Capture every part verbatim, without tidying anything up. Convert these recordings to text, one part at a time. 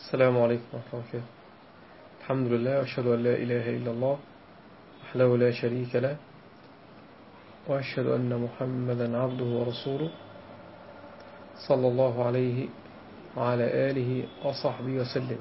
السلام عليكم ورحمة الله وبركاته. الحمد لله وأشهد أن لا إله إلا الله وحده لا شريك له، وأشهد أن محمدا عبده ورسوله صلى الله عليه وعلى آله وصحبه وسلم.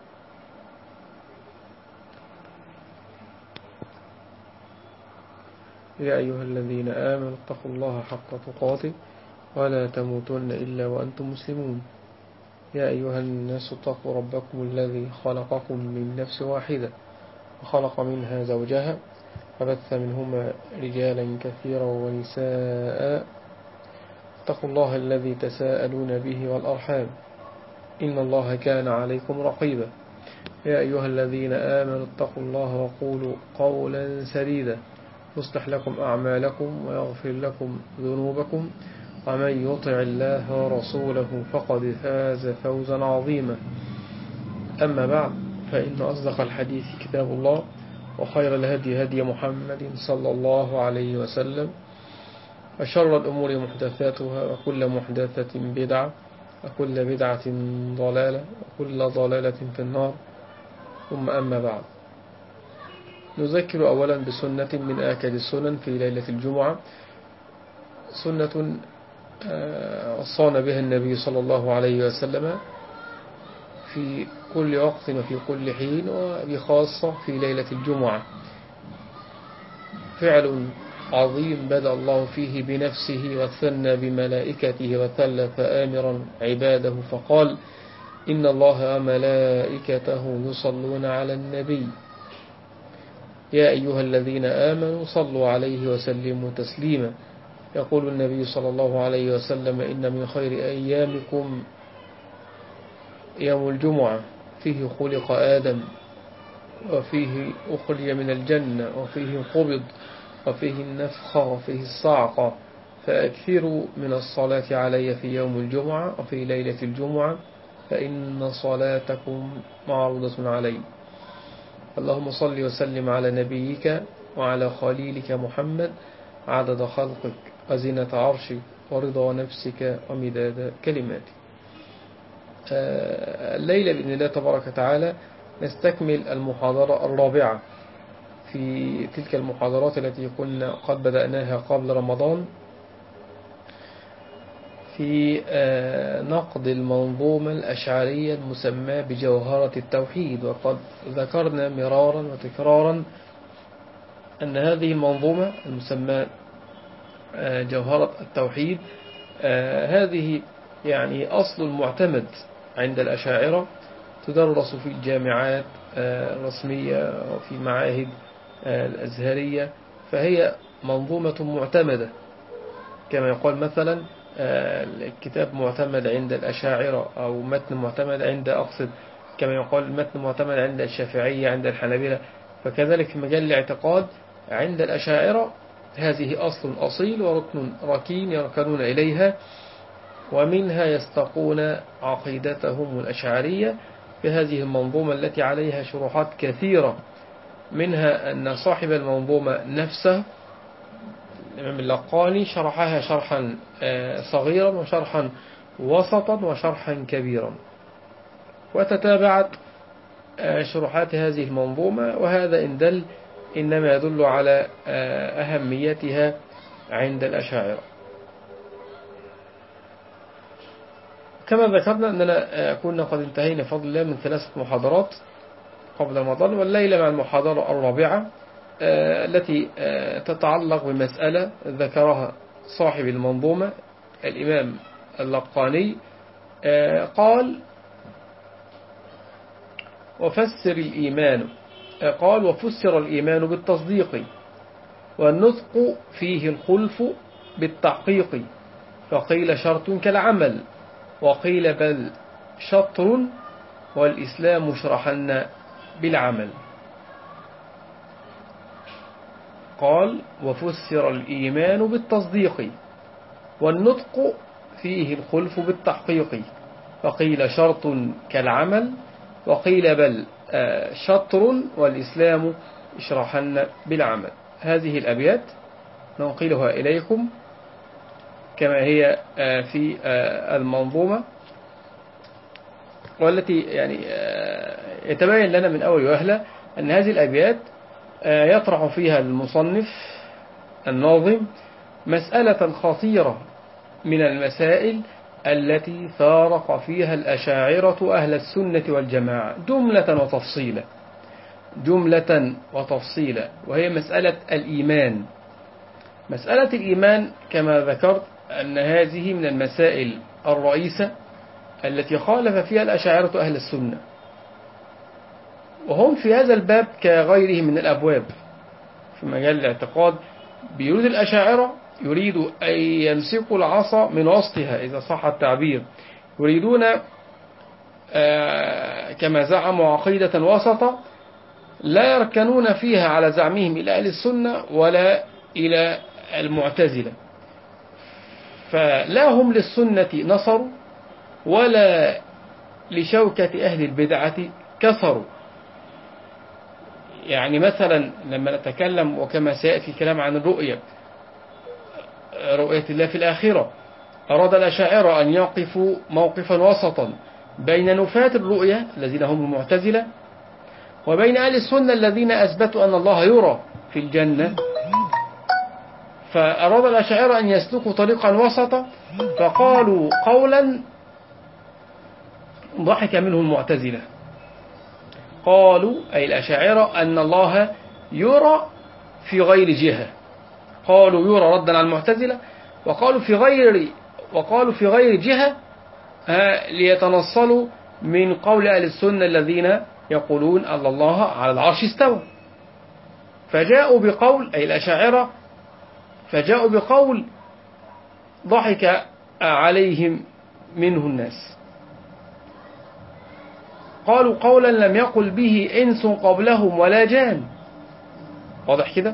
يا أيها الذين آمنوا اتقوا الله حق تقاته ولا تموتن إلا وأنتم مسلمون. يا أيها الناس اتقوا ربكم الذي خلقكم من نفس واحدة وخلق منها زوجها فبث منهما رجالا كثيرا ونساء. اتقوا الله الذي تساءلون به والأرحام إن الله كان عليكم رقيبا. يا أيها الذين آمنوا اتقوا الله وقولوا قولا سديدا يصلح لكم أعمالكم ويغفر لكم ذنوبكم، ومن يطع الله ورسوله فقد فاز فوزا عظيما. أما بعد، فإن أصدق الحديث كتاب الله، وخير الهدي هدي محمد صلى الله عليه وسلم، وشر الأمور محدثاتها، وكل محدثة بدعة، وكل بدعة ضلالة، وكل ضلالة في النار. ثم أما بعد، نذكر أولا بسنة من آكد السنن في ليلة الجمعة، سنة وصانا بها النبي صلى الله عليه وسلم في كل وقت وفي كل حين، وبخاصة في ليلة الجمعة. فعل عظيم بدأ الله فيه بنفسه وثنى بملائكته وثلث آمرا عباده فقال: إن الله وملائكته يصلون على النبي يا أيها الذين آمنوا صلوا عليه وسلموا تسليما. يقول النبي صلى الله عليه وسلم: إن من خير أيامكم يوم الجمعة، فيه خلق آدم، وفيه أخرج من الجنة، وفيه قبض، وفيه النفخة، وفيه الصعقة، فأكثروا من الصلاة علي في يوم الجمعة وفي ليلة الجمعة، فإن صلاتكم معروضة علي. اللهم صل وسلم على نبيك وعلى خليلك محمد عدد خلقك وزنة عرشك ورضا نفسك ومداد كلماتك. الليلة بإذن الله تبارك وتعالى نستكمل المحاضرة الرابعة في تلك المحاضرات التي كنا قد بدأناها قبل رمضان في نقد المنظومة الأشعرية المسمى بجوهرة التوحيد. وقد ذكرنا مرارا وتكرارا أن هذه المنظومة المسمى جوهرة التوحيد هذه يعني أصل المعتمد عند الأشاعرة، تدرس في الجامعات الرسمية وفي معاهد الأزهرية، فهي منظومة معتمدة. كما يقول مثلا الكتاب معتمد عند الأشاعرة، أو متن معتمد عند أقصد كما يقول المتن معتمد عند الشافعية، عند الحنابلة، فكذلك في مجال الاعتقاد عند الأشاعرة هذه أصل أصيل وركن ركين يركنون إليها، ومنها يستقون عقيدتهم الأشعرية بهذه المنظومة التي عليها شروحات كثيرة. منها أن صاحب المنظومة نفسه الإمام اللقاني شرحها شرحا صغيرا وشرحا وسطا وشرحا كبيرا، وتتابعت شروحات هذه المنظومة، وهذا إن دل إنما يدل على أهميتها عند الأشاعرة. كما ذكرنا أننا كنا قد انتهينا بفضل الله من ثلاثة محاضرات قبل رمضان، والليلة مع المحاضرة الرابعة التي تتعلق بمسألة ذكرها صاحب المنظومة الإمام اللقاني. قال: وفسر الإيمان قال وفسر الإيمان بالتصديق، والنطق فيه الخلف بالتحقيق، فقيل شرط كالعمل، وقيل بل شطر، والإسلام شرحن بالعمل. قال: وفسر الإيمان بالتصديق، والنطق فيه الخلف بالتحقيق، فقيل شرط كالعمل، وقيل بل شطر، والإسلام يشرحن بالعمل. هذه الأبيات ننقلها إليكم كما هي في المنظومة. والتي يعني يتبين لنا من أول وهلة أن هذه الأبيات يطرح فيها المصنف الناظم مسألة خطيرة من المسائل التي فارق فيها الأشاعرة أهل السنة والجماعة جملة وتفصيلا جملة وتفصيلا وهي مسألة الإيمان. مسألة الإيمان كما ذكرت أن هذه من المسائل الرئيسة التي خالف فيها الأشاعرة أهل السنة، وهم في هذا الباب كغيره من الأبواب في مجال الاعتقاد بيريد الأشاعرة يريد أن يمسكوا العصا من وسطها إذا صح التعبير، يريدون كما زعموا عقيدة وسطة لا يركنون فيها على زعمهم إلى أهل السنة ولا إلى المعتزلة، فلا هم للسنة نصروا ولا لشوكة أهل البدعة كسروا. يعني مثلا لما نتكلم وكما سيأتي الكلام عن الرؤية رؤية الله في الآخرة، أراد الأشاعرة أن يقفوا موقفا وسطا بين نفاة الرؤية الذين هم المعتزلة وبين أهل السنة الذين أثبتوا أن الله يرى في الجنة، فأراد الأشاعرة أن يسلكوا طريقا وسطا فقالوا قولا ضحك منه المعتزلة، قالوا أي الأشاعرة أن الله يرى في غير جهة، قالوا يرى ردا على المعتزلة، وقالوا في غير وقالوا في غير جهة ليتنصلوا من قول أهل السنة الذين يقولون أن الله على العرش استوى، فجاءوا بقول أي الأشاعرة فجاءوا بقول ضحك عليهم منه الناس، قالوا قولا لم يقل به إنس قبلهم ولا جان. واضح كده؟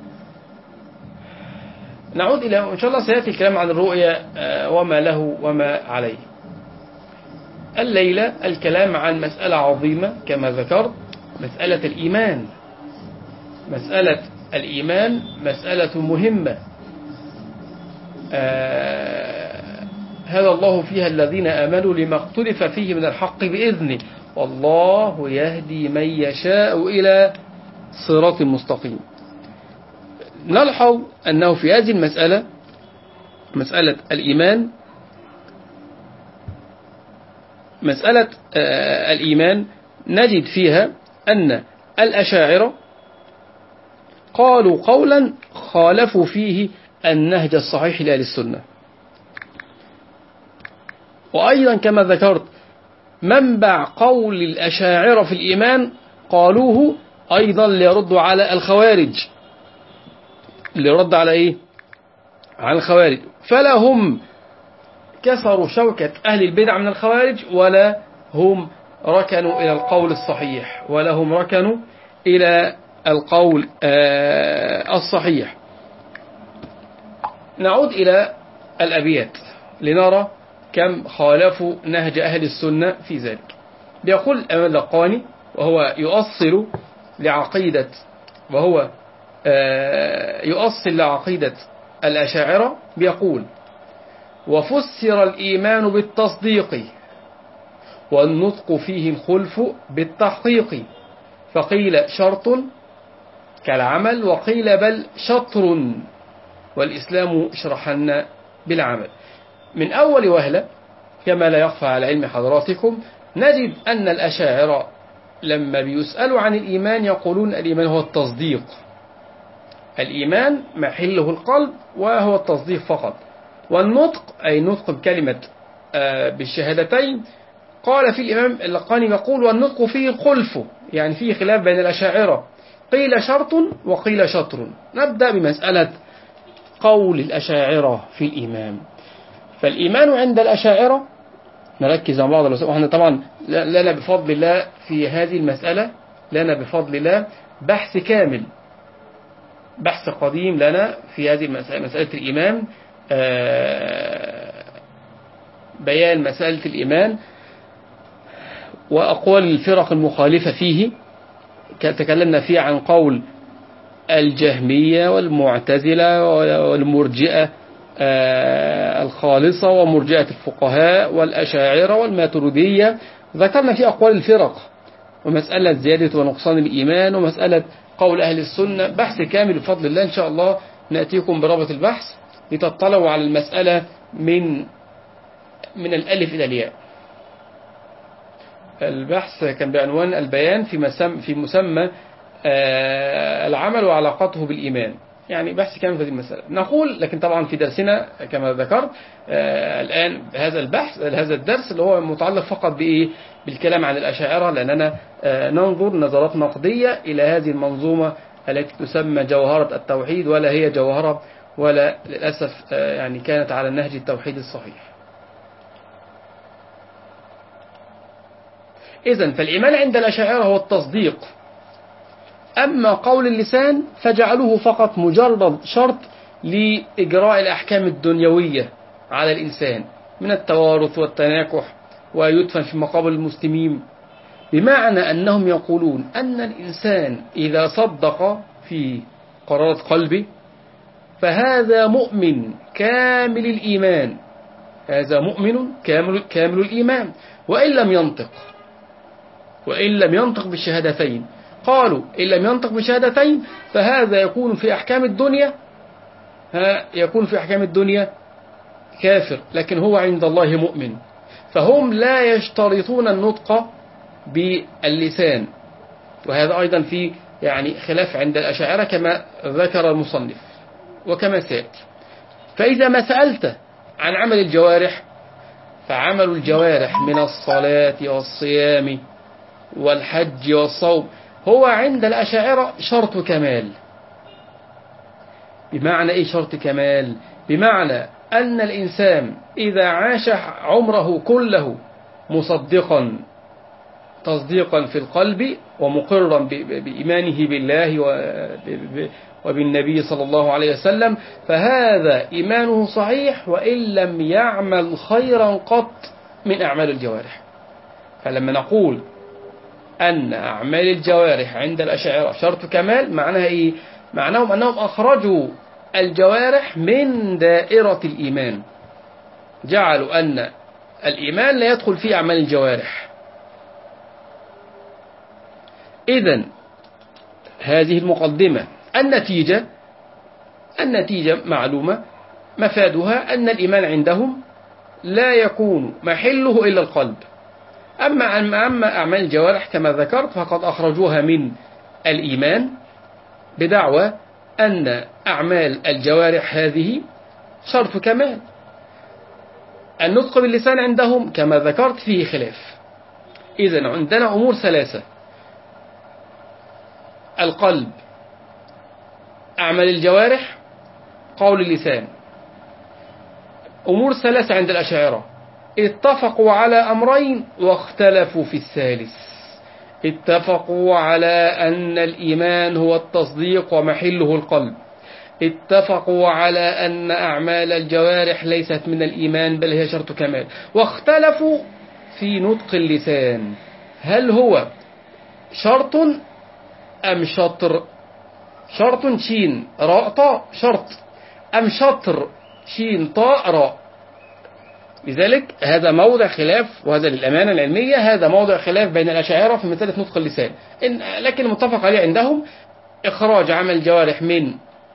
نعود إلى إن شاء الله سيأتي الكلام عن الرؤيا وما له وما عليه. الليلة الكلام عن مسألة عظيمة كما ذكرت، مسألة الإيمان. مسألة الإيمان مسألة مهمة هذا الله فيها الذين آمنوا لما اختلف فيه من الحق بإذنه والله يهدي من يشاء إلى صراط مستقيم. نلحظ أنه في هذه المسألة مسألة الإيمان مسألة الإيمان نجد فيها أن الأشاعرة قالوا قولا خالفوا فيه النهج الصحيح لأهل السنة، وأيضا كما ذكرت منبع قول الأشاعرة في الإيمان قالوه أيضا ليردوا على الخوارج، ليرد على إيه؟ على الخوارج، فلا هم كسروا شوكة أهل البدع من الخوارج ولا هم ركنوا إلى القول الصحيح ولا هم ركنوا إلى القول الصحيح. نعود إلى الأبيات لنرى كم خالفوا نهج أهل السنة في ذلك. بيقول الإمام اللقاني وهو يؤصل لعقيدة وهو يؤصل لعقيدة الأشاعرة، بيقول وفسر الإيمان بالتصديق والنطق فيه الخلف بالتحقيق، فقيل شرط كالعمل وقيل بل شطر والإسلام شرحنا بالعمل. من أول وهلة كما لا يخفى على علم حضراتكم نجد أن الأشاعرة لما بيسألوا عن الإيمان يقولون الإيمان هو التصديق، الإيمان محله القلب وهو التصديق فقط، والنطق أي نطق بكلمة بالشهادتين قال في الإمام اللقاني يقول والنطق فيه الخلف، يعني فيه خلاف بين الأشاعرة، قيل شرط وقيل شطر. نبدأ بمسألة قول الأشاعرة في الإيمان. فالإيمان عند الأشاعرة نركز مع بعض الوسائل، وإحنا طبعا لنا بفضل الله في هذه المسألة لنا بفضل الله بحث كامل، بحث قديم لنا في هذه المسألة، مسألة الإيمان، بيان مسألة الإيمان وأقوال الفرق المخالفة فيه. تكلمنا فيه عن قول الجهمية والمعتزلة والمرجئة الخالصة ومرجئة الفقهاء والأشاعرة والماتريدية ذكرنا في أقوال الفرق ومسألة زيادة ونقصان الإيمان ومسألة قول أهل السنة، بحث كامل بفضل الله. إن شاء الله نأتيكم برابط البحث لتطلعوا على المسألة من من الألف إلى الياء. البحث كان بعنوان البيان في مسمى, في مسمى العمل وعلاقته بالإيمان، يعني بحث كامل في هذه المسألة. نقول لكن طبعا في درسنا كما ذكرت الآن هذا البحث هذا الدرس اللي هو متعلق فقط بإيه؟ بالكلام عن الأشاعرة، لأننا ننظر نظرات نقدية إلى هذه المنظومة التي تسمى جوهرة التوحيد، ولا هي جوهرة ولا للأسف يعني كانت على النهج التوحيد الصحيح. إذن فالإيمان عند الأشاعرة هو التصديق، أما قول اللسان فجعلوه فقط مجرد شرط لإجراء الأحكام الدنيوية على الإنسان من التوارث والتناكح ويدفن في مقابر المسلمين، بمعنى أنهم يقولون أن الإنسان إذا صدق في قرارة قلبه فهذا مؤمن كامل الإيمان، هذا مؤمن كامل, كامل الإيمان، وإن لم ينطق وإن لم ينطق بالشهادتين. قالوا إن لم ينطق بالشهادتين فهذا يكون في أحكام الدنيا ها يكون في أحكام الدنيا كافر، لكن هو عند الله مؤمن. فهم لا يشترطون النطق باللسان، وهذا أيضا في يعني خلاف عند الأشاعرة كما ذكر المصنف وكما سيأتي. فإذا ما سألت عن عمل الجوارح فعمل الجوارح من الصلاة والصيام والحج والصوم هو عند الأشاعرة شرط كمال. بمعنى إيه شرط كمال؟ بمعنى أن الإنسان إذا عاش عمره كله مصدقا تصديقا في القلب ومقرا بإيمانه بالله وبالنبي صلى الله عليه وسلم فهذا إيمانه صحيح وإن لم يعمل خيرا قط من أعمال الجوارح. فلما نقول أن أعمال الجوارح عند الأشاعرة شرط كمال معناها إيه؟ معناهم أنهم أخرجوا الجوارح من دائرة الإيمان، جعلوا أن الإيمان لا يدخل فيه أعمال الجوارح. إذن هذه المقدمة النتيجة النتيجة معلومة مفادها أن الإيمان عندهم لا يكون محله إلا القلب. أما أما أعمال الجوارح كما ذكرت فقد أخرجوها من الإيمان بدعوى أن أعمال الجوارح هذه شرط كمال. النطق باللسان عندهم كما ذكرت فيه خلاف. إذن عندنا أمور ثلاثة: القلب، أعمال الجوارح، قول اللسان. أمور ثلاثة عند الأشاعرة، اتفقوا على أمرين واختلفوا في الثالث. اتفقوا على أن الإيمان هو التصديق ومحله القلب، اتفقوا على أن أعمال الجوارح ليست من الإيمان بل هي شرط كمال، واختلفوا في نطق اللسان، هل هو شرط أم شطر؟ شرط شين راء طاء شرط، أم شطر شين طاء راء؟ لذلك هذا موضع خلاف، وهذا للأمانة العلمية هذا موضع خلاف بين الأشاعرة في مسألة نطق اللسان. إن لكن المتفق عليه عندهم إخراج عمل الجوارح من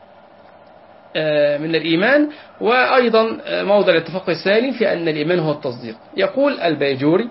من الإيمان، وأيضا موضع الاتفاق الثاني في أن الإيمان هو التصديق. يقول البيجوري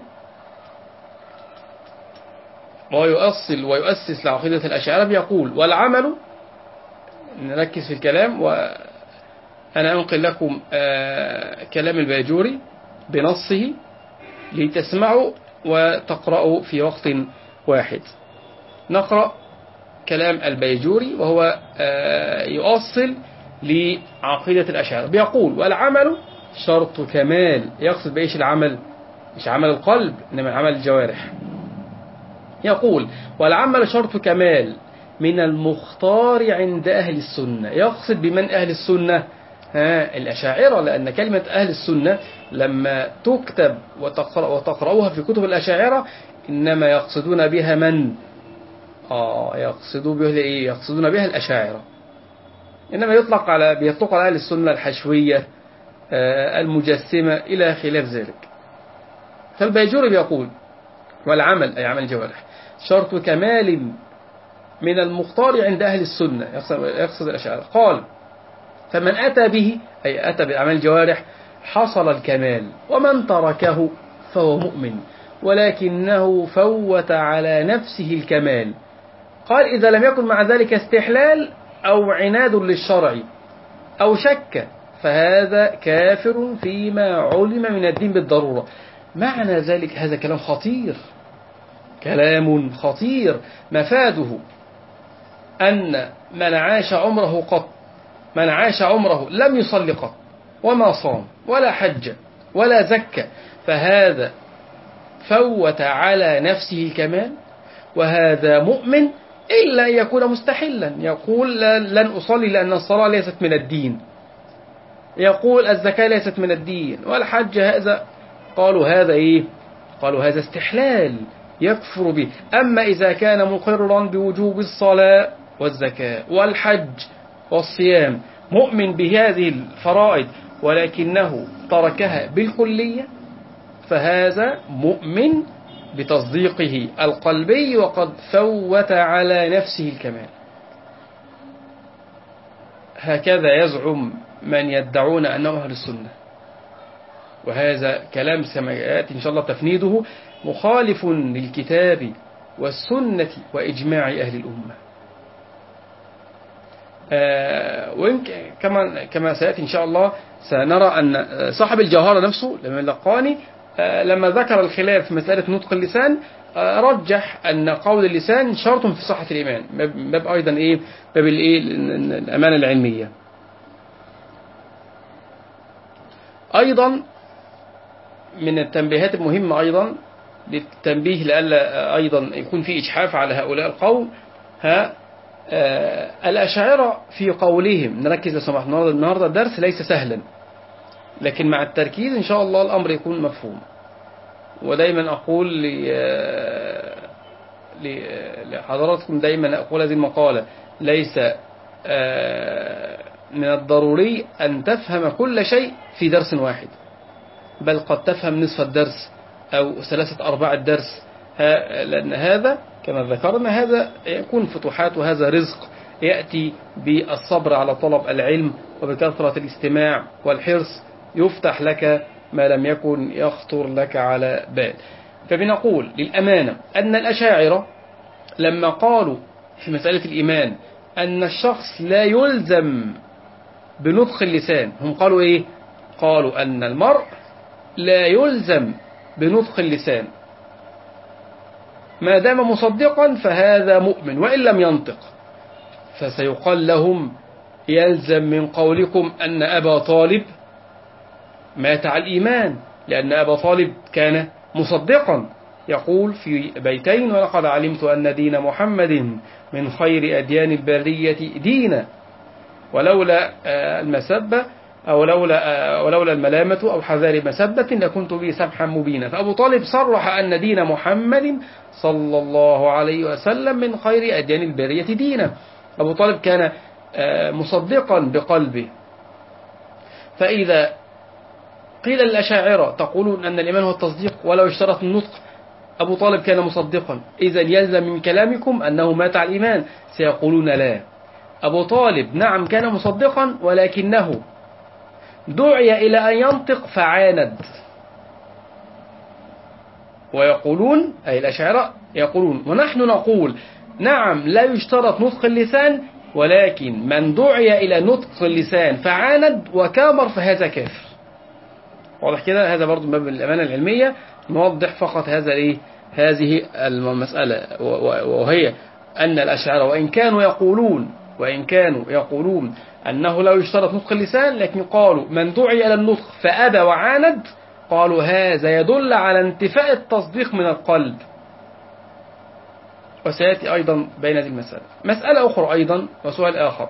ويؤصل ويؤسس لعقيدة الأشاعرة يقول: والعمل، نركز في الكلام وأنا أنقل لكم كلام البيجوري بنصه لتسمعوا وتقرأوا في وقت واحد. نقرأ كلام البيجوري وهو يؤصل لعقيدة الأشاعرة. بيقول: والعمل شرط كمال. يقصد بإيش العمل؟ مش عمل القلب إنما عمل الجوارح. يقول: والعمل شرط كمال من المختار عند أهل السنة. يقصد بمن أهل السنة؟ ها الأشاعرة، لأن كلمة أهل السنة لما تكتب وتقرأ وتقرأوها في كتب الأشاعرة إنما يقصدون بها من؟ آه يقصدون بها إيه؟ يقصدون بها الأشاعرة. إنما يطلق على بيطلق على أهل السنة الحشوية آه المجسمة إلى خلاف ذلك. فالبيجوري بيقول: والعمل أي عمل الجوارح شرط كمال من المختار عند أهل السنة، يقصد الأشاعرة. قال فمن أتى به أي أتى بأعمال الجوارح حصل الكمال، ومن تركه فهو مؤمن ولكنه فوت على نفسه الكمال. قال إذا لم يكن مع ذلك استحلال أو عناد للشرع أو شك فهذا كافر فيما علم من الدين بالضرورة. معنى ذلك هذا كلام خطير، كلام خطير مفاده أن من عاش عمره قط من عاش عمره لم يصلي قط وما صام ولا حج ولا زكى فهذا فوت على نفسه الكمال، وهذا مؤمن إلا أن يكون مستحلا، يقول لن أصلي لأن الصلاة ليست من الدين، يقول الزكاة ليست من الدين والحج هذا. قالوا هذا إيه؟ قالوا هذا استحلال يكفر به. أما إذا كان مقرا بوجوب الصلاة والزكاة والحج والصيام مؤمن بهذه الفرائض ولكنه تركها بالكلية فهذا مؤمن بتصديقه القلبي وقد فوت على نفسه الكمال. هكذا يزعم من يدعون أنه أهل السنة، وهذا كلام سمعات إن شاء الله تفنيده مخالف للكتاب والسنة وإجماع أهل الأمة. آه وإن كما كما سيأتي إن شاء الله سنرى أن صاحب الجوهرة نفسه لما لقاني آه لما ذكر الخلاف في مسألة نطق اللسان آه رجح أن قول اللسان شرط في صحة الإيمان، باب أيضا إيه باب الإيه الأمانة العلمية. أيضا من التنبيهات المهمة أيضا للتنبيه لألا أيضا يكون في إجحاف على هؤلاء القوم، ها آه الأشاعرة في قولهم نركز لو سمحت النهارده النهارده الدرس ليس سهلا، لكن مع التركيز إن شاء الله الأمر يكون مفهوم. ودايما أقول لحضراتكم دايما أقول هذه المقالة ليس آه من الضروري أن تفهم كل شيء في درس واحد، بل قد تفهم نصف الدرس أو ثلاثة أرباع الدرس، لأن هذا كما ذكرنا هذا يكون فتوحات، وهذا رزق يأتي بالصبر على طلب العلم وبكثرة الاستماع والحرص يفتح لك ما لم يكن يخطر لك على بال. فبنقول للأمانة أن الأشاعرة لما قالوا في مسألة الإيمان أن الشخص لا يلزم بنطق اللسان، هم قالوا إيه؟ قالوا أن المرء لا يلزم بنطق اللسان ما دام مصدقا فهذا مؤمن وإن لم ينطق. فسيقال لهم يلزم من قولكم أن أبا طالب مات على الإيمان لأن أبا طالب كان مصدقا، يقول في بيتين ولقد علمت أن دين محمد من خير أديان البرية دينا ولولا المسبة أو لولا, ولولا الملامة أو حذار مسبة لكنت به سمحا مبينا. فأبو طالب صرح أن دين محمد صلى الله عليه وسلم من خير أديان البرية دينا. أبو طالب كان مصدقا بقلبه. فإذا قيل للأشاعرة تقولون أن الإيمان هو التصديق ولو اشترط النطق، أبو طالب كان مصدقا، إذا يلزم من كلامكم أنه مات على الإيمان. سيقولون لا، أبو طالب نعم كان مصدقا ولكنه دعي إلى أن ينطق فعاند. ويقولون أي الأشاعرة يقولون ونحن نقول نعم لا يشترط نطق اللسان، ولكن من دعي إلى نطق اللسان فعاند وكابر فهذا كافر. واضح كده؟ هذا برضو باب الأمانة العلمية نوضح فقط هذا إيه هذه المسألة، وهي أن الأشاعرة وإن كانوا يقولون وإن كانوا يقولون أنه لا يشترط نطق اللسان، لكن قالوا من دعي إلى النطق فأبى وعاند، قالوا هذا يدل على انتفاء التصديق من القلب. وسيأتي أيضا بين هذه المسألة مسألة أخرى أيضا وسؤال آخر.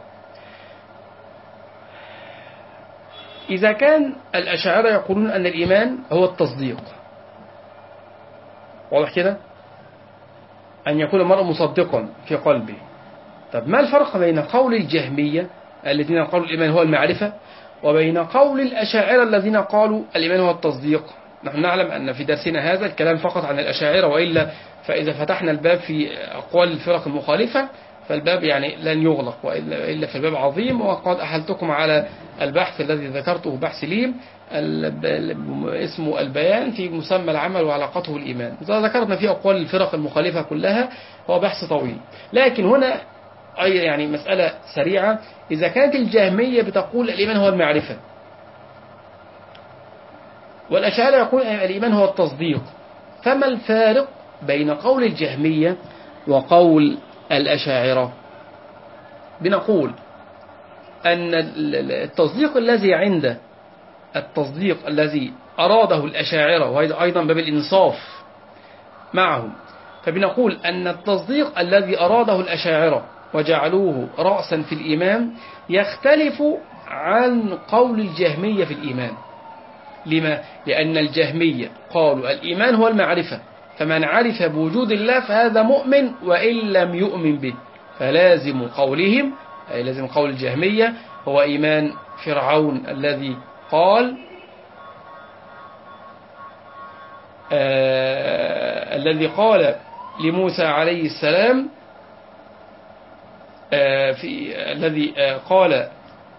إذا كان الأشاعرة يقولون أن الإيمان هو التصديق، واضح كده؟ أن يكون المرء مصدقا في قلبه. طب ما الفرق بين قول الجهمية الذين قالوا الإيمان هو المعرفة وبين قول الأشاعرة الذين قالوا الإيمان هو التصديق؟ نحن نعلم أن في درسنا هذا الكلام فقط عن الأشاعرة، وإلا فإذا فتحنا الباب في أقوال الفرق المخالفة فالباب يعني لن يغلق، وإلا فالباب عظيم. وقد أحلتكم على البحث الذي ذكرته، بحث ليم اسمه البيان في مسمى العمل وعلاقته الإيمان، ذكرنا فيه أقوال الفرق المخالفة كلها، هو بحث طويل. لكن هنا أي يعني مسألة سريعة، إذا كانت الجهمية بتقول الإيمان هو المعرفة، والأشاعرة يقول الإيمان هو التصديق، فما الفارق بين قول الجهمية وقول الأشاعرة؟ بنقول أن التصديق الذي عند التصديق الذي أراده الأشاعرة، وهذا أيضا باب الإنصاف معهم، فبنقول أن التصديق الذي أراده الأشاعرة وجعلوه رأسا في الإيمان يختلف عن قول الجهمية في الإيمان. لما؟ لأن الجهمية قالوا الإيمان هو المعرفة، فمن عرف بوجود الله فهذا مؤمن وإن لم يؤمن به، فلازم قولهم أي لازم قول الجهمية هو إيمان فرعون الذي قال آه الذي قال لموسى عليه السلام آه في الذي آه قال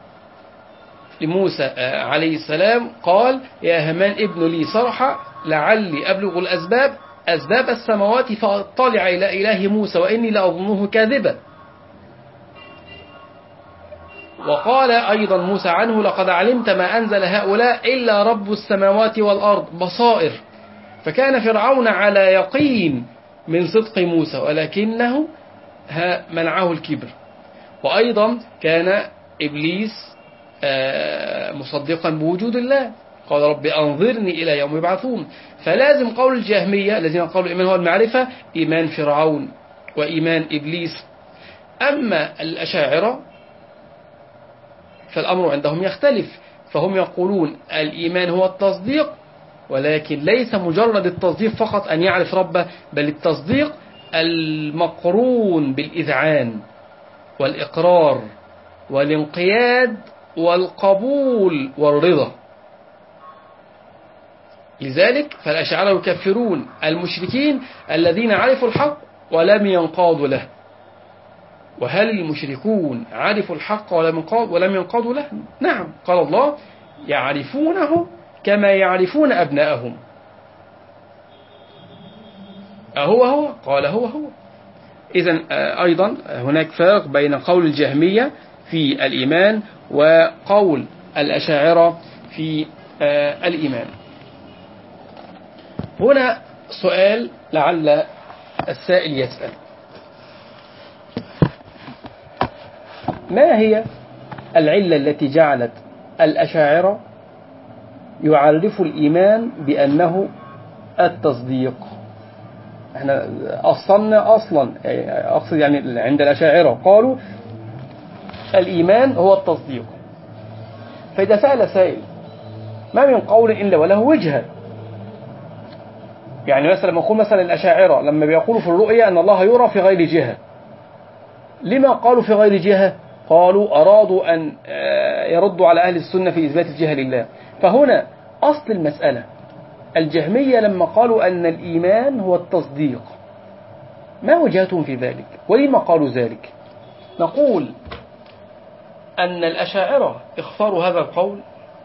لموسى آه عليه السلام قال يا هامان ابن لي صرحا لعلي أبلغ الأسباب أسباب السماوات فأطلع إلى إله موسى وإني لأظنه كاذبا. وقال أيضا موسى عنه لقد علمت ما أنزل هؤلاء إلا رب السماوات والأرض بصائر. فكان فرعون على يقين من صدق موسى ولكنه منعه الكبر. وأيضا كان إبليس مصدقا بوجود الله، قال رب أنظرني إلى يوم يبعثون. فلازم قول الجهمية الذين قالوا الإيمان هو المعرفة إيمان فرعون وإيمان إبليس. أما الأشاعرة فالأمر عندهم يختلف، فهم يقولون الإيمان هو التصديق، ولكن ليس مجرد التصديق فقط أن يعرف ربه، بل التصديق المقرون بالإذعان والإقرار والانقياد والقبول والرضا. لذلك فالأشاعرة يكفرون المشركين الذين عرفوا الحق ولم ينقادوا له. وهل المشركون عرفوا الحق ولم ينقادوا له؟ نعم، قال الله يعرفونه كما يعرفون أبناءهم. أهو هو؟ قال هو هو. إذن أيضا هناك فرق بين قول الجهمية في الإيمان وقول الأشاعرة في الإيمان. هنا سؤال لعل السائل يسأل: ما هي العلة التي جعلت الأشاعرة يعرفوا الإيمان بأنه التصديق؟ احنا أصلنا أصلا أقصد يعني عند الأشاعرة قالوا الإيمان هو التصديق. فإذا سأل سائل ما من قول إلا وله وجهة، يعني مثلا نقول مثلا الأشاعرة لما بيقولوا في الرؤية أن الله يرى في غير جهة، لما قالوا في غير جهة؟ قالوا أرادوا أن يردوا على أهل السنة في إثبات الجهة لله. فهنا أصل المسألة الجهمية لما قالوا أن الإيمان هو التصديق، ما وجهتهم في ذلك ولما قالوا ذلك؟ نقول أن الأشاعرة اختاروا هذا القول،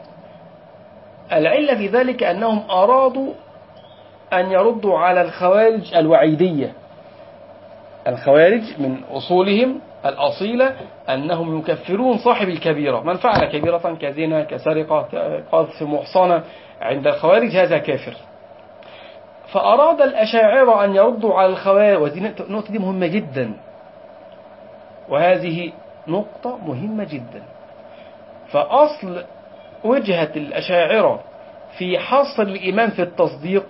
العلة في ذلك أنهم أرادوا أن يردوا على الخوارج الوعيدية. الخوارج من أصولهم الأصيلة أنهم يكفرون صاحب الكبيرة، من فعل كبيرة كزنا كسرقة كقذف محصنة، عند الخوارج هذا كافر. فأراد الأشاعرة أن يردوا على الخوارج، ودي نقطة دي مهمة جدا، وهذه نقطة مهمة جدا. فأصل وجهة الأشاعرة في حصر الإيمان في التصديق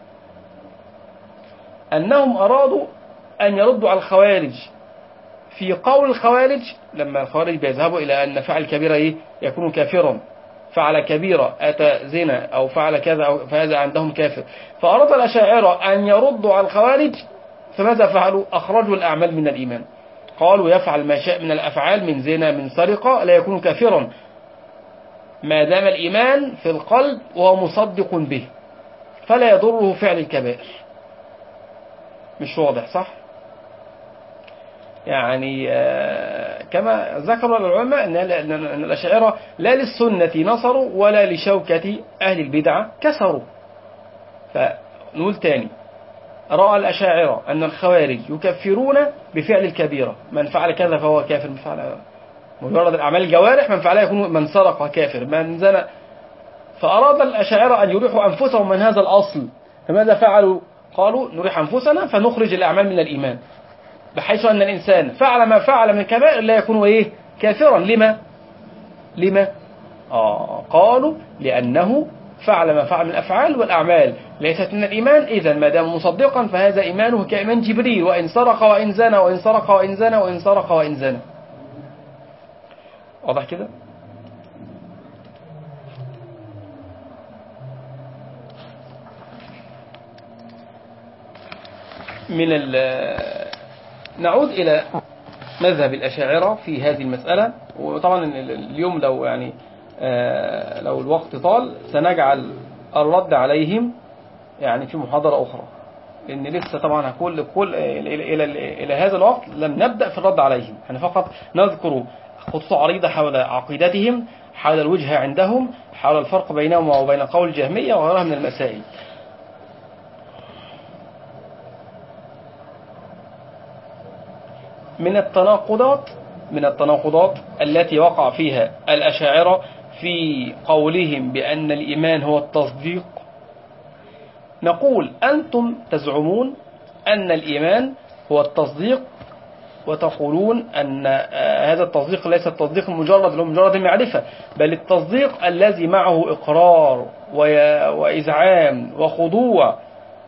أنهم أرادوا أن يردوا على الخوارج في قول الخوارج، لما الخوارج بيذهبوا إلى أن فعل كبيرة إيه؟ يكون كافرا، فعل كبيرة أتى زنا أو فعل كذا أو فهذا عندهم كافر. فأراد الأشاعرة أن يردوا على الخوارج، فماذا فعلوا؟ أخرجوا الأعمال من الإيمان، قالوا يفعل ما شاء من الأفعال من زنا من سرقة لا يكون كافرا ما دام الإيمان في القلب وهو مصدق به. فلا يضره فعل الكبائر. مش واضح صح؟ يعني كما ذكر العلماء أن الأشاعرة لا للسنة نصروا ولا لشوكة أهل البدعة كسروا. فنقول تاني، رأى الأشاعرة أن الخوارج يكفرون بفعل الكبيرة، من فعل كذا فهو كافر، من فعل مجرد الأعمال الجوارح من فعلها يكون من سرق كافر، من زنى. فأراد الأشاعرة أن يريحوا أنفسهم من هذا الأصل، فماذا فعلوا؟ قالوا نريح أنفسنا فنخرج الأعمال من الإيمان، بحيث أن الإنسان فعل ما فعل من كبائر لا يكون إيه؟ كافرا. لما؟ لما؟ آه قالوا لأنه فعل ما فعل من الأفعال والأعمال ليست من الإيمان، إذا ما دام مصدقا فهذا إيمانه كإيمان جبريل، وإن سرق وإن زنى وإن سرق وإن زنى وإن سرق وإن زنى. واضح كده؟ من نعود إلى مذهب الأشاعرة في هذه المسألة. وطبعا اليوم لو يعني لو الوقت طال سنجعل الرد عليهم يعني في محاضرة أخرى، لأن لسه طبعا كل كل إلى إلى إلى هذا الوقت لم نبدأ في الرد عليهم، يعني فقط نذكر خطوط عريضة حول عقيدتهم، حول الوجهة عندهم، حول الفرق بينهم وبين قول الجهمية وغيرها من المسائل. من التناقضات من التناقضات التي وقع فيها الأشاعرة في قولهم بأن الإيمان هو التصديق، نقول أنتم تزعمون أن الإيمان هو التصديق، وتقولون أن هذا التصديق ليس التصديق المجرد لمجرد المعرفة، بل التصديق الذي معه إقرار وإذعان وخضوع.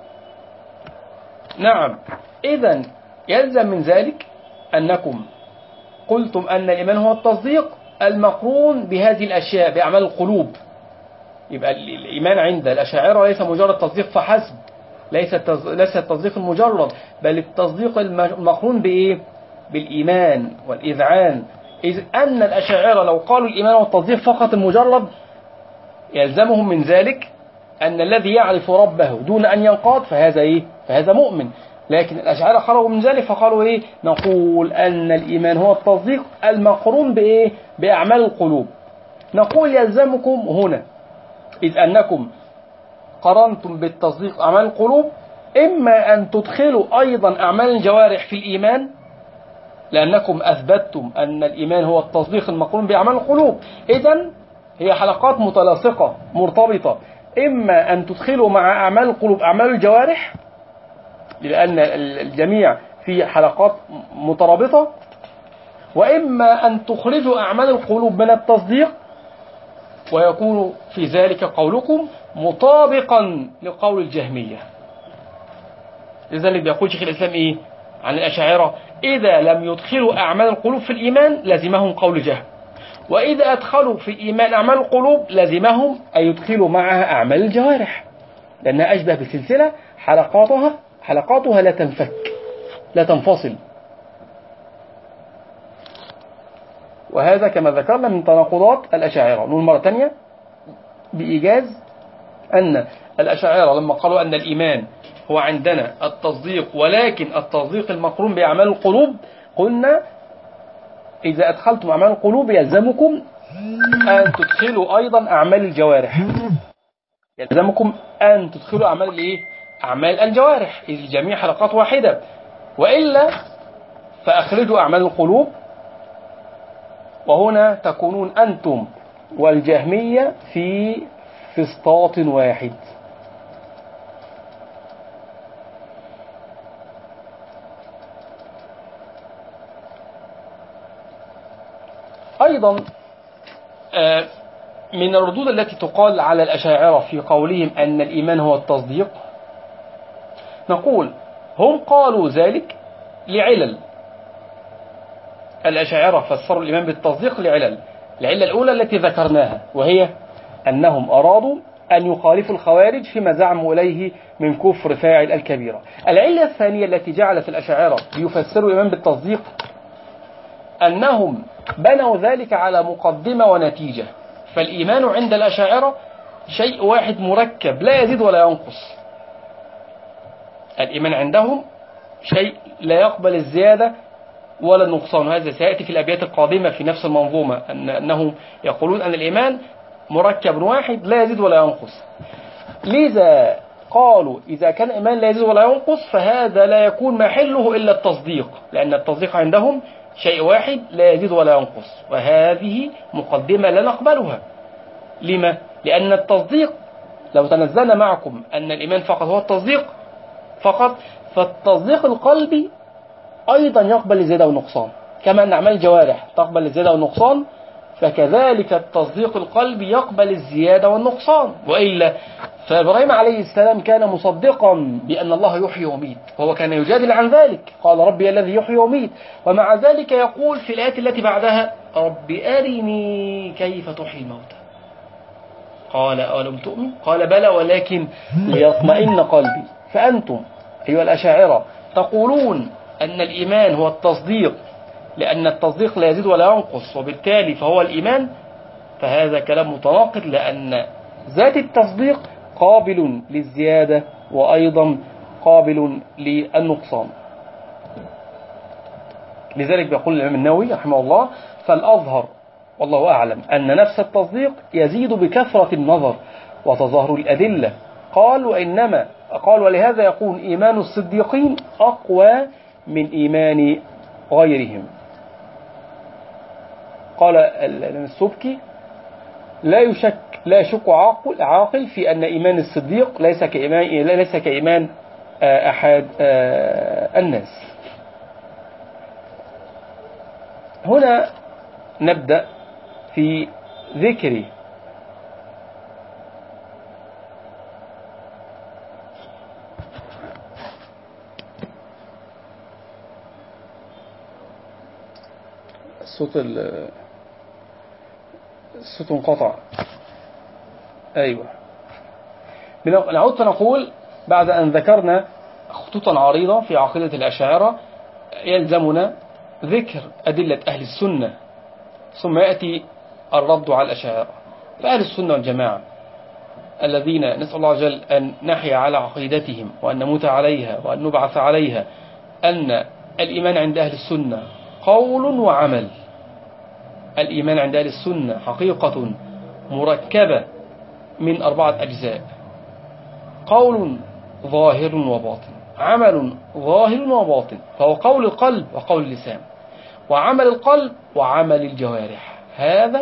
نعم، إذن يلزم من ذلك أنكم قلتم أن الإيمان هو التصديق المقرون بهذه الأشياء بأعمال القلوب. يبقى الإيمان عند الأشاعرة ليس مجرد تصديق فحسب، ليس ليس التصديق المجرد، بل التصديق المقرون بإيه؟ بالإيمان والإذعان. إذ أن الأشاعرة لو قالوا الإيمان هو التصديق فقط المجرد يلزمهم من ذلك أن الذي يعرف ربه دون أن ينقاد فهذا إيه؟ فهذا مؤمن. لكن الأشاعرة خرجوا من ذلك فقالوا إيه؟ نقول أن الإيمان هو التصديق المقرون بإيه؟ بأعمال القلوب. نقول يلزمكم هنا إذ أنكم قرنتم بالتصديق أعمال القلوب، إما أن تدخلوا أيضا أعمال الجوارح في الإيمان، لأنكم أثبتتم أن الإيمان هو التصديق المقرون بأعمال القلوب، إذن هي حلقات متلاصقة مرتبطة، إما أن تدخلوا مع أعمال القلوب أعمال الجوارح، لأن الجميع في حلقات مترابطة، وإما أن تخرجوا أعمال القلوب من التصديق ويكون في ذلك قولكم مطابقا لقول الجهمية. لذلك بيقول شيخ الإسلام إيه عن الأشاعرة؟ إذا لم يدخلوا أعمال القلوب في الإيمان لزمهم قول جهم، وإذا أدخلوا في الإيمان أعمال القلوب لزمهم أن يدخلوا معها أعمال الجوارح، لأنها أشبه بسلسلة حلقاتها حلقاتها لا تنفك لا تنفصل. وهذا كما ذكرنا من تناقضات الأشاعرة. نقول مرة ثانية بإيجاز أن الأشاعرة لما قالوا أن الإيمان هو عندنا التصديق ولكن التصديق المقرون بأعمال القلوب، قلنا إذا أدخلتم أعمال القلوب يلزمكم أن تدخلوا أيضا أعمال الجوارح، يلزمكم أن تدخلوا أعمال الإيه؟ أعمال الجوارح، إذ الجميع حلقات واحدة، وإلا فأخرجوا أعمال القلوب، وهنا تكونون أنتم والجهمية في فسطاط واحد. أيضا من الردود التي تقال على الأشاعرة في قولهم أن الإيمان هو التصديق، نقول هم قالوا ذلك لعلل. الأشاعرة فسروا الإيمان بالتصديق لعلل. العلة الأولى التي ذكرناها وهي أنهم أرادوا أن يخالفوا الخوارج فيما زعموا إليه من كفر فاعل الكبيرة. العلة الثانية التي جعلت الأشاعرة يفسروا الإيمان بالتصديق أنهم بنوا ذلك على مقدمة ونتيجة. فالإيمان عند الأشاعرة شيء واحد مركب لا يزيد ولا ينقص. الإيمان عندهم شيء لا يقبل الزيادة ولا النقصان. هذا سيأتي في الأبيات القادمة في نفس المنظومة، أن أنهم يقولون أن الإيمان مركب واحد لا يزيد ولا ينقص. لذا قالوا إذا كان الإيمان لا يزيد ولا ينقص فهذا لا يكون محله إلا التصديق، لأن التصديق عندهم شيء واحد لا يزيد ولا ينقص، وهذه مقدمة لا نقبلها. لما؟ لأن التصديق لو تنزلنا معكم أن الإيمان فقط هو التصديق فقط، فالتصديق القلبي أيضا يقبل الزيادة والنقصان، كما أن أعمال الجوارح تقبل الزيادة والنقصان، فكذلك التصديق القلبي يقبل الزيادة والنقصان. وإلا فإبراهيم عليه السلام كان مصدقا بأن الله يحيي ويميت، وهو كان يجادل عن ذلك، قال ربي الذي يحيي ويميت، ومع ذلك يقول في الآيات التي بعدها رب أرني كيف تحيي الموتى، قال أولم تؤمن؟ قال بلى ولكن ليطمئن قلبي. فأنتم أيها الأشاعرة تقولون أن الإيمان هو التصديق لأن التصديق لا يزيد ولا ينقص، وبالتالي فهو الإيمان، فهذا كلام متناقض، لأن ذات التصديق قابل للزيادة وأيضا قابل للنقصان. لذلك بيقول الإمام النووي رحمه الله فالأظهر والله أعلم أن نفس التصديق يزيد بكثرة النظر وتظاهر الأدلة. قال وإنما قال ولهذا يكون إيمان الصديقين أقوى من إيمان غيرهم. قال السبكي لا يشك لا يشك عاقل عاقل في أن إيمان الصديق ليس كإيمان ليس كإيمان أحد الناس. هنا نبدأ في ذكر الصوت الصوت انقطع. أيوة، نعود فنقول بعد أن ذكرنا خطوطا عريضة في عقيدة الأشاعرة يلزمنا ذكر أدلة أهل السنة، ثم يأتي الرد على الأشاعرة. فأهل السنة والجماعة الذين نسأل الله عز وجل أن نحيا على عقيدتهم وأن نموت عليها وأن نبعث عليها، أن الإيمان عند أهل السنة قول وعمل. الإيمان عند أهل السنة حقيقة مركبة من أربعة أجزاء: قول ظاهر وباطن، عمل ظاهر وباطن، فهو قول القلب وقول اللسان، وعمل القلب وعمل الجوارح. هذا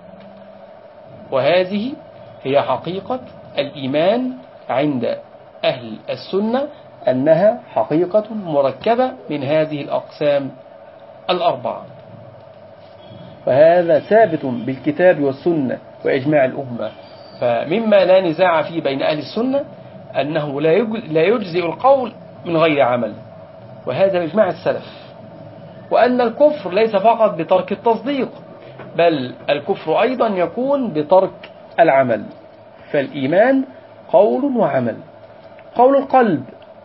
وهذه هي حقيقة الإيمان عند أهل السنة، أنها حقيقة مركبة من هذه الأقسام الأربعة. فهذا ثابت بالكتاب والسنة وإجماع الأمة. فمما لا نزاع فيه بين أهل السنة أنه لا يجزئ القول من غير عمل، وهذا إجماع السلف. وأن الكفر ليس فقط بترك التصديق، بل الكفر أيضا يكون بترك العمل. فالإيمان قول وعمل، قول القلب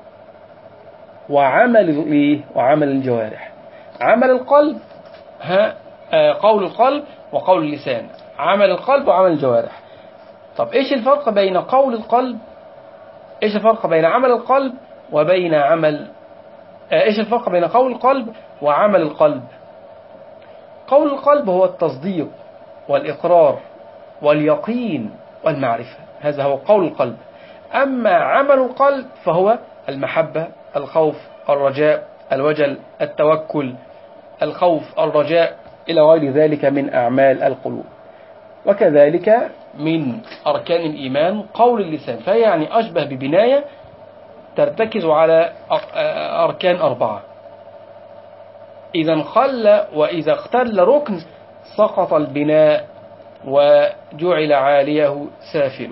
وعمل وعمل الجوارح. عمل القلب ها قول القلب وقول اللسان، عمل القلب وعمل الجوارح. طب إيش الفرق بين قول القلب، إيش الفرق بين عمل القلب وبين عمل إيش الفرق بين قول القلب وعمل القلب؟ قول القلب هو التصديق والإقرار واليقين والمعرفة، هذا هو قول القلب. أما عمل القلب فهو المحبة، الخوف، الرجاء، الوجل، التوكل، الخوف، الرجاء، إلى غير ذلك من أعمال القلوب. وكذلك من أركان الإيمان قول اللسان، فيعني أشبه ببناية ترتكز على أركان أربعة. إذا انخل وإذا اختل ركن سقط البناء وجعل عاليه سافل.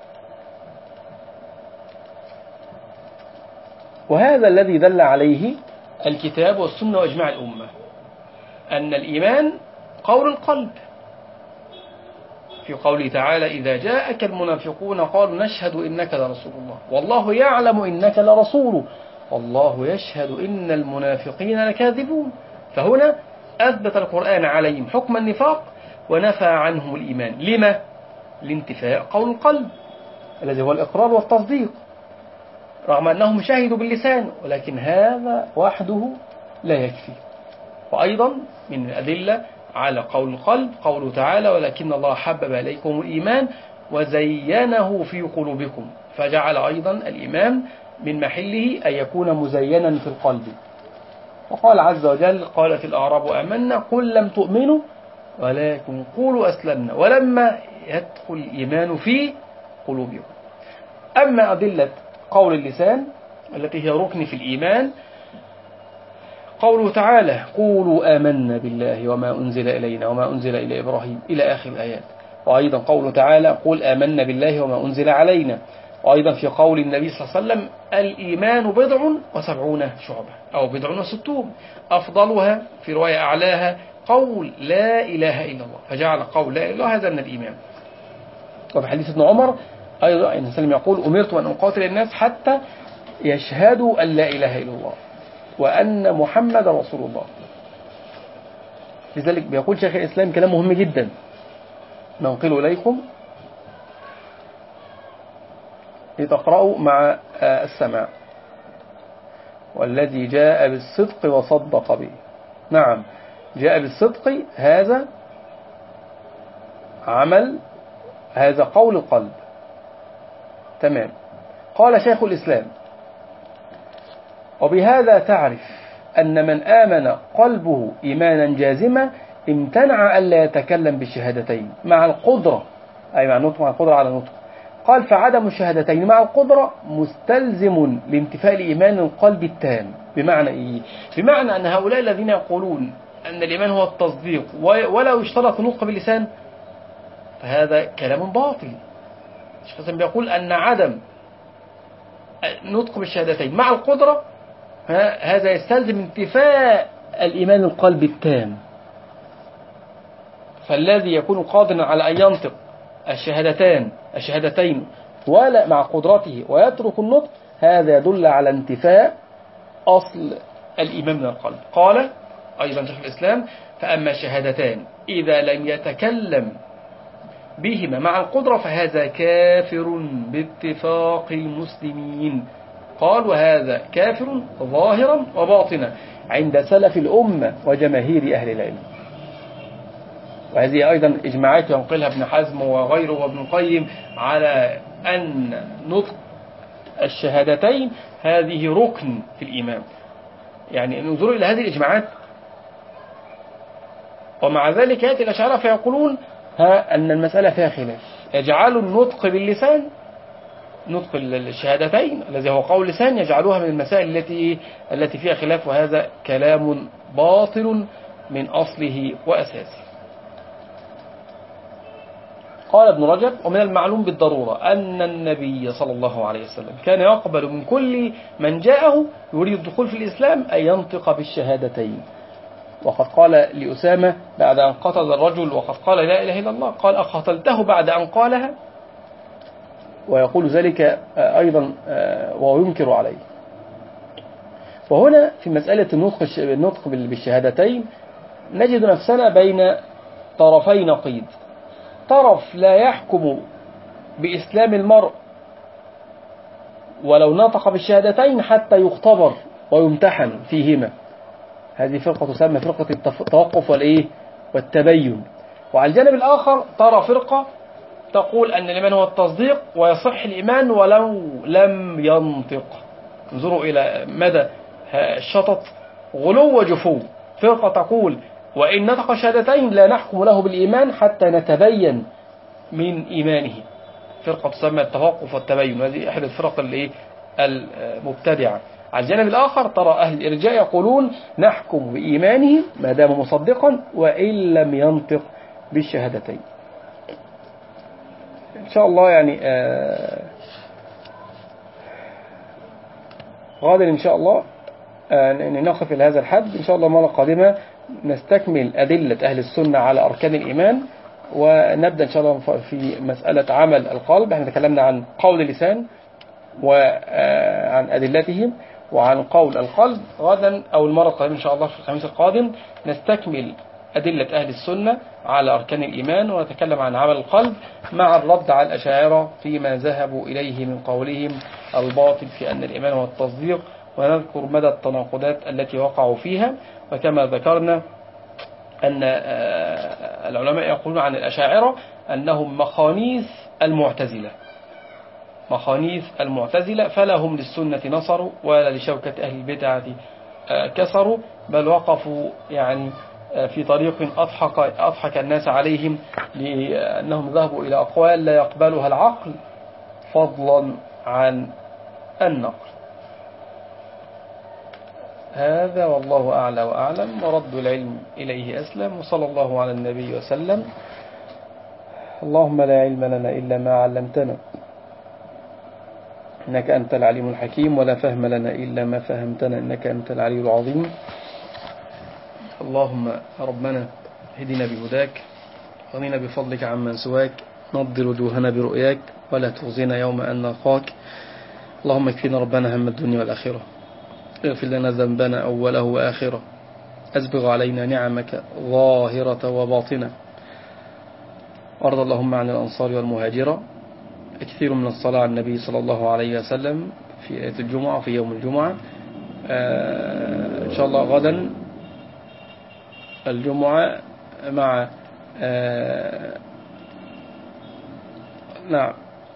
وهذا الذي دل عليه الكتاب والسنة وإجماع الأمة، أن الإيمان قول القلب، في قوله تعالى إذا جاءك المنافقون قالوا نشهد إنك لرسول الله والله يعلم إنك لرسوله والله يشهد إن المنافقين لكاذبون. فهنا أثبت القرآن عليهم حكم النفاق ونفى عنهم الإيمان. لما؟ لانتفاء قول القلب الذي هو الإقرار والتصديق، رغم أنهم شهدوا باللسان، ولكن هذا وحده لا يكفي. وأيضا من الأدلة على قول القلب قوله تعالى: ولكن الله حبب إليكم الإيمان وزينه في قلوبكم، فجعل أيضا الإيمان من محله أن يكون مزينا في القلب. وقال عز وجل: قالت الأعراب آمنا قل لم تؤمنوا ولكن قولوا أسلمنا ولما يدخل الإيمان في قلوبكم. أما أدلة قول اللسان التي هي ركن في الإيمان، قوله تعالى: قولوا آمنا بالله وما أنزل إلينا وما أنزل إلى إبراهيم إلى آخر الآيات. وأيضا قوله تعالى: قل آمنا بالله وما أنزل علينا. وأيضا في قول النبي صلى الله عليه وسلم: الإيمان بضع وسبعون شعبة أو بضع وستون، أفضلها في رواية أعلاها قول لا إله إلا الله، فجعل قول لا إله إلا الله هذا من الإيمان. وفي حديث ابن عمر أيضا النبي صلى الله عليه وسلم يقول: أمرت أن أقاتل الناس حتى يشهدوا أن لا إله إلا الله وأن محمد رسول الله. لذلك بيقول شيخ الإسلام كلام مهم جدا ننقل إليكم لتقرأوا مع السماع: والذي جاء بالصدق وصدق به. نعم، جاء بالصدق هذا عمل، هذا قول القلب. تمام. قال شيخ الإسلام: وبهذا تعرف أن من آمن قلبه إيمانا جازما امتنع ألا يتكلم بالشهادتين مع القدرة، أي مع النطق، مع القدرة على النطق. قال: فعدم الشهادتين مع القدرة مستلزم لانتفاء الإيمان القلب التام. بمعنى إيه؟ بمعنى أن هؤلاء الذين يقولون أن الإيمان هو التصديق ولا يشترط النطق باللسان، فهذا كلام باطل. الشيخ الإسلام بيقول أن عدم النطق بالشهادتين مع القدرة هذا يستلزم انتفاء الإيمان القلب التام. فالذي يكون قادرا على أن ينطق الشهادتان الشهادتين ولا مع قدرته ويترك النطق، هذا يدل على انتفاء أصل الإيمان من القلب. قال أيضا شيخ الإسلام: فأما الشهادتان إذا لم يتكلم بهما مع القدرة فهذا كافر باتفاق المسلمين. قال: وهذا كافر ظاهرا وباطنا عند سلف الأمة وجماهير أهل العلم. وهذه أيضا إجماعات ينقلها ابن حزم وغيره وابن القيم على أن نطق الشهادتين هذه ركن في الإيمان. يعني انظروا إلى هذه الإجماعات. ومع ذلك يأتي الأشاعرة فيقولون ها أن المسألة فيها خلاف، يجعلوا النطق باللسان، نطق الشهادتين الذي هو قول لسان، يجعلوها من المسائل التي التي فيها خلاف، وهذا كلام باطل من أصله وأساسه. قال ابن رجب: ومن المعلوم بالضرورة أن النبي صلى الله عليه وسلم كان يقبل من كل من جاءه يريد الدخول في الإسلام أن ينطق بالشهادتين. وقد قال لأسامة بعد أن قتل الرجل وقد قال لا إله إلا الله، قال: أقتلته بعد أن قالها؟ ويقول ذلك أيضا وهو ينكر عليه. وهنا في مسألة النطق بالشهادتين نجد نفسنا بين طرفي نقيض. طرف لا يحكم بإسلام المرء ولو نطق بالشهادتين حتى يختبر ويمتحن فيهما، هذه فرقة تسمى فرقة التوقف والإيه والتبين. وعلى الجانب الآخر ترى فرقة تقول أن الإيمان هو التصديق ويصح الإيمان ولو لم ينطق. انظروا إلى مدى الشطط، غلو وجفو. فرقة تقول: وإن نطق الشهادتين لا نحكم له بالإيمان حتى نتبين من إيمانه، فرقة تسمى التوقف والتبين، هذه أحد الفرق المبتدعة. على الجانب الآخر ترى أهل الإرجاء يقولون: نحكم بإيمانه ما دام مصدقا وإن لم ينطق بالشهادتين. إن شاء الله يعني آه غدا إن شاء الله آه نقف إلى هذا الحد. إن شاء الله المرة القادمة نستكمل أدلة أهل السنة على أركان الإيمان، ونبدأ إن شاء الله في مسألة عمل القلب. احنا تكلمنا عن قول اللسان وعن أدلتهم وعن قول القلب. غدا أو المرة القادمة إن شاء الله في الخميس القادم نستكمل أدلة أهل السنة على أركان الإيمان، ونتكلم عن عمل القلب مع الرد على الأشاعرة فيما ذهبوا إليه من قولهم الباطل في أن الإيمان هو التصديق، ونذكر مدى التناقضات التي وقعوا فيها. وكما ذكرنا أن العلماء يقولون عن الأشاعرة أنهم مخانيث المعتزلة مخانيث المعتزلة فلا هم للسنة نصروا ولا لشوكة أهل البدعة كسروا، بل وقفوا يعني في طريق أضحك, أضحك الناس عليهم، لأنهم ذهبوا إلى أقوال لا يقبلها العقل فضلا عن النقل. هذا والله أعلى وأعلم، ورد العلم إليه أسلم، وصلى الله على النبي وسلم. اللهم لا علم لنا إلا ما علمتنا إنك أنت العليم الحكيم، ولا فهم لنا إلا ما فهمتنا إنك أنت العلي العظيم. اللهم ربنا هدنا بهداك، واغننا بفضلك عمن سواك، نضر وجوهنا برؤياك، ولا تخزنا يوم أن نلقاك. اللهم اكفينا ربنا هم الدنيا والآخرة، اغفر لنا ذنبنا أوله وآخرة، أسبغ علينا نعمك ظاهرة وباطنة، وارض اللهم عن الأنصار والمهاجرة. كثير من الصلاة على النبي صلى الله عليه وسلم في آية الجمعة في يوم الجمعة. آه إن شاء الله غدا الجمعة مع آه نعم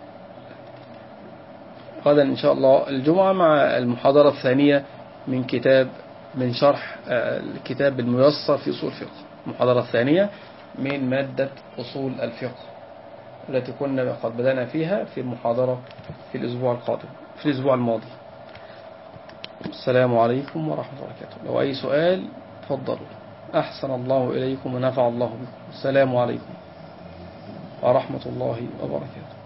غدا إن شاء الله الجمعة مع المحاضرة الثانية من كتاب من شرح آه الكتاب الميسر في أصول الفقه، المحاضرة الثانية من مادة أصول الفقه التي كنا قد بدأنا فيها في المحاضرة في الأسبوع القادم في الأسبوع الماضي. السلام عليكم ورحمة الله وبركاته. لو أي سؤال تفضلوا. أحسن الله إليكم ونفع الله بكم. السلام عليكم ورحمة الله وبركاته.